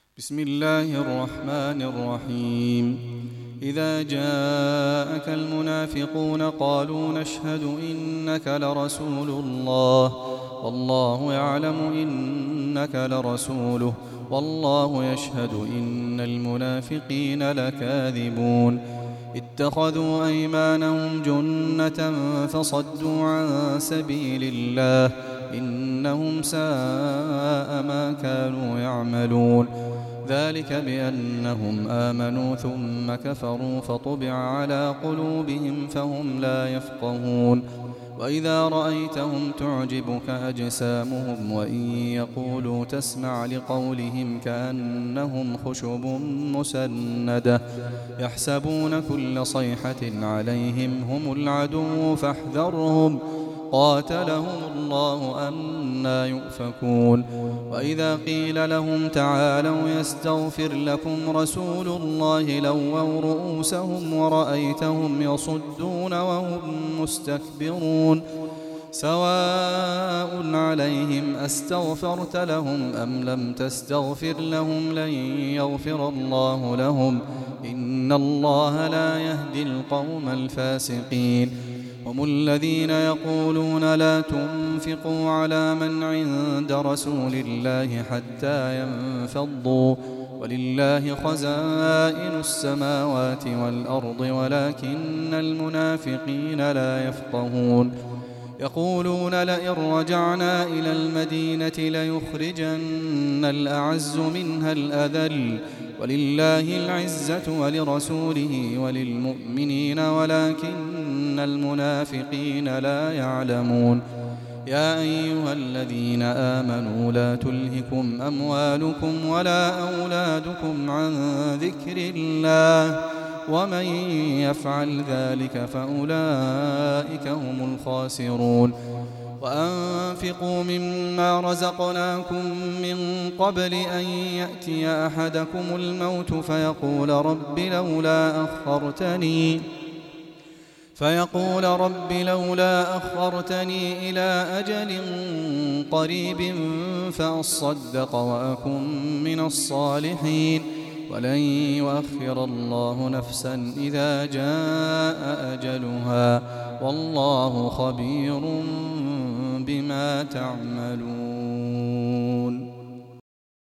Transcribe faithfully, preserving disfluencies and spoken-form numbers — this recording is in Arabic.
بسم الله الرحمن الرحيم إذا جاءك المنافقون قالوا نشهد إنك لرسول الله والله يعلم إنك لرسوله والله يشهد إن المنافقين لكاذبون اتخذوا أيمانهم جنة فصدوا عن سبيل الله إنهم ساء ما كانوا يعملون ذلك بأنهم آمنوا ثم كفروا فطبع على قلوبهم فهم لا يفقهون وإذا رأيتهم تعجبك أجسامهم وإن يقولوا تسمع لقولهم كأنهم خشب مسندة يحسبون كل صيحة عليهم هم العدو فاحذرهم قاتلهم الله أنى يؤفكون وإذا قيل لهم تعالوا يستغفر لكم رسول الله لووا رؤوسهم ورأيتهم يصدون وهم مستكبرون سواء عليهم أستغفرت لهم أم لم تستغفر لهم لن يغفر الله لهم إن الله لا يهدي القوم الفاسقين هم الذين يقولون لا تنفقوا على من عند رسول الله حتى ينفضوا ولله خزائن السماوات والأرض ولكن المنافقين لا يفقهون يقولون لئن رجعنا إلى المدينة ليخرجن الأعز منها الأذل ولله العزة ولرسوله وللمؤمنين ولكن المنافقين لا يعلمون يا أيها الذين آمنوا لا تلهكم أموالكم ولا أولادكم عن ذكر الله ومن يفعل ذلك فأولئك هم الخاسرون وأنفقوا مما رزقناكم من قبل أن يأتي أحدكم الموت فيقول رب لولا أخرتني فيقول رب لولا أخرتني إلى أجل قريب فأصدق وأكن من الصالحين ولن يؤخر الله نفسا إذا جاء أجلها والله خبير بما تعملون.